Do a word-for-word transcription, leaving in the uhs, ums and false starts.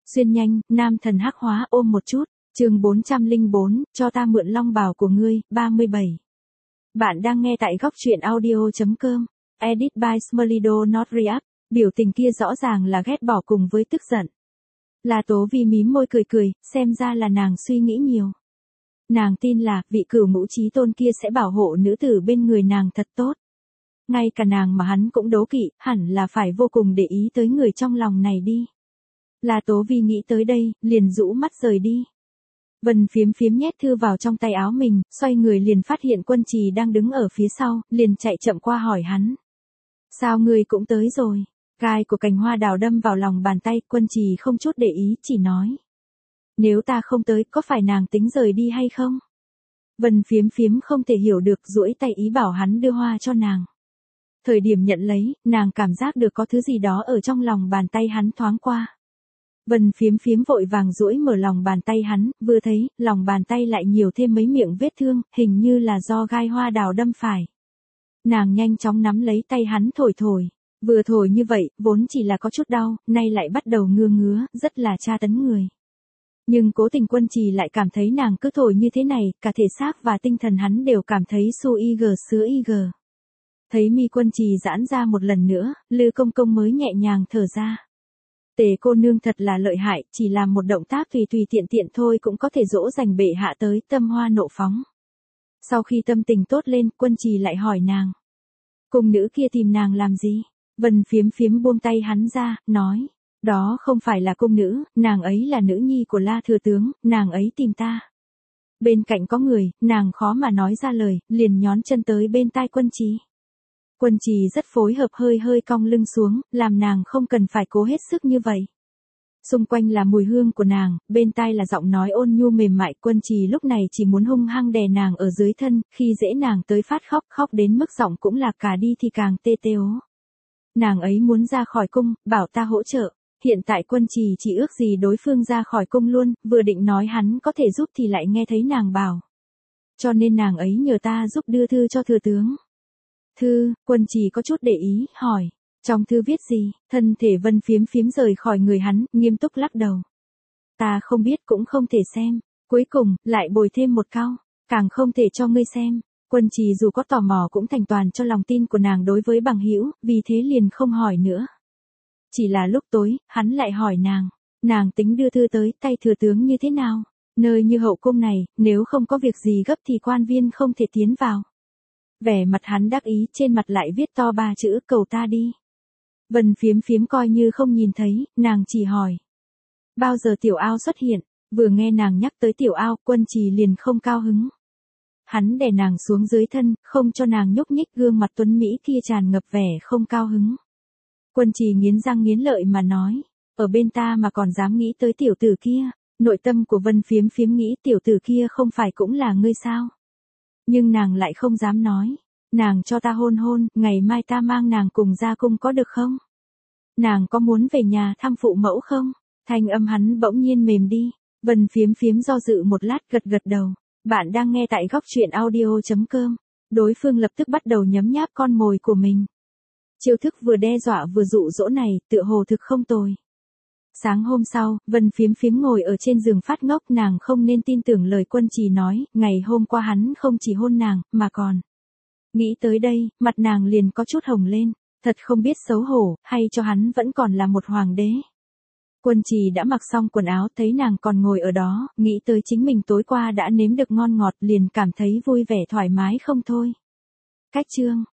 Xuyên nhanh, nam thần hắc hóa ôm một chút, chương bốn trăm lẻ bốn, cho ta mượn long bào của ngươi, ba mươi bảy. Bạn đang nghe tại góc truyện audio.com, edit by Smolido Not React, biểu tình kia rõ ràng là ghét bỏ cùng với tức giận. La Tố Vi mím môi cười cười, xem ra là nàng suy nghĩ nhiều. Nàng tin là, vị cửu ngũ chí tôn kia sẽ bảo hộ nữ tử bên người nàng thật tốt. Ngay cả nàng mà hắn cũng đố kỵ, hẳn là phải vô cùng để ý tới người trong lòng này đi. La Tố Vi nghĩ tới đây, liền rũ mắt rời đi. Vân Phiếm Phiếm nhét thư vào trong tay áo mình, xoay người liền phát hiện Quân Trì đang đứng ở phía sau, liền chạy chậm qua hỏi hắn. Sao ngươi cũng tới rồi? Gai của cành hoa đào đâm vào lòng bàn tay, Quân Trì không chút để ý, chỉ nói. Nếu ta không tới, có phải nàng tính rời đi hay không? Vân Phiếm Phiếm không thể hiểu được, duỗi tay ý bảo hắn đưa hoa cho nàng. Thời điểm nhận lấy, nàng cảm giác được có thứ gì đó ở trong lòng bàn tay hắn thoáng qua. Vân Phiếm Phiếm vội vàng duỗi mở lòng bàn tay hắn, vừa thấy, lòng bàn tay lại nhiều thêm mấy miệng vết thương, hình như là do gai hoa đào đâm phải. Nàng nhanh chóng nắm lấy tay hắn thổi thổi. Vừa thổi như vậy, vốn chỉ là có chút đau, nay lại bắt đầu ngứa ngứa, rất là tra tấn người. Nhưng Cố Tình Quân Trì lại cảm thấy nàng cứ thổi như thế này, cả thể xác và tinh thần hắn đều cảm thấy su y gờ sứa y gờ. Thấy mi Quân Trì giãn ra một lần nữa, Lư Công Công mới nhẹ nhàng thở ra. Tề cô nương thật là lợi hại, chỉ làm một động tác tùy tùy tiện tiện thôi cũng có thể dỗ dành bệ hạ tới tâm hoa nộ phóng. Sau khi tâm tình tốt lên, Quân Trì lại hỏi nàng. Cung nữ kia tìm nàng làm gì? Vân Phiếm Phiếm buông tay hắn ra, nói. Đó không phải là cung nữ, nàng ấy là nữ nhi của La Thừa Tướng, nàng ấy tìm ta. Bên cạnh có người, nàng khó mà nói ra lời, liền nhón chân tới bên tai Quân Trì. Quân Trì rất phối hợp, hơi hơi cong lưng xuống, làm nàng không cần phải cố hết sức như vậy. Xung quanh là mùi hương của nàng, bên tai là giọng nói ôn nhu mềm mại. Quân Trì lúc này chỉ muốn hung hăng đè nàng ở dưới thân, khi dễ nàng tới phát khóc, khóc đến mức giọng cũng là cả đi thì càng tê tê ố. Nàng ấy muốn ra khỏi cung, bảo ta hỗ trợ. Hiện tại Quân Trì chỉ ước gì đối phương ra khỏi cung luôn, vừa định nói hắn có thể giúp thì lại nghe thấy nàng bảo. Cho nên nàng ấy nhờ ta giúp đưa thư cho thừa tướng. Thư, Quân Trì có chút để ý, hỏi. Trong thư viết gì? Thân thể Vân Phiếm Phiếm rời khỏi người hắn, nghiêm túc lắc đầu. Ta không biết cũng không thể xem. Cuối cùng, lại bồi thêm một câu. Càng không thể cho ngươi xem. Quân Trì dù có tò mò cũng thành toàn cho lòng tin của nàng đối với bằng hữu, vì thế liền không hỏi nữa. Chỉ là lúc tối, hắn lại hỏi nàng. Nàng tính đưa thư tới tay thừa tướng như thế nào? Nơi như hậu cung này, nếu không có việc gì gấp thì quan viên không thể tiến vào. Vẻ mặt hắn đắc ý, trên mặt lại viết to ba chữ cầu ta đi. Vân Phiếm Phiếm coi như không nhìn thấy, nàng chỉ hỏi. Bao giờ Tiểu Ao xuất hiện? Vừa nghe nàng nhắc tới Tiểu Ao, Quân Trì liền không cao hứng. Hắn đè nàng xuống dưới thân, không cho nàng nhúc nhích, gương mặt tuấn Mỹ kia tràn ngập vẻ không cao hứng. Quân Trì nghiến răng nghiến lợi mà nói. Ở bên ta mà còn dám nghĩ tới tiểu tử kia. Nội tâm của Vân Phiếm Phiếm nghĩ tiểu tử kia không phải cũng là ngươi sao? Nhưng nàng lại không dám nói. Nàng cho ta hôn hôn, ngày mai ta mang nàng cùng ra cung có được không? Nàng có muốn về nhà thăm phụ mẫu không? Thanh âm hắn bỗng nhiên mềm đi. Vân Phiếm Phiếm do dự một lát, gật gật đầu. Bạn đang nghe tại góc truyện audio.com. Đối phương lập tức bắt đầu nhấm nháp con mồi của mình. Chiêu thức vừa đe dọa vừa dụ dỗ này, tựa hồ thực không tồi. Sáng hôm sau, Vân Phiếm Phiếm ngồi ở trên giường phát ngốc, nàng không nên tin tưởng lời Quân Trì nói, ngày hôm qua hắn không chỉ hôn nàng, mà còn. Nghĩ tới đây, mặt nàng liền có chút hồng lên, thật không biết xấu hổ, hay cho hắn vẫn còn là một hoàng đế. Quân Trì đã mặc xong quần áo, thấy nàng còn ngồi ở đó, nghĩ tới chính mình tối qua đã nếm được ngon ngọt, liền cảm thấy vui vẻ thoải mái không thôi. Cách chương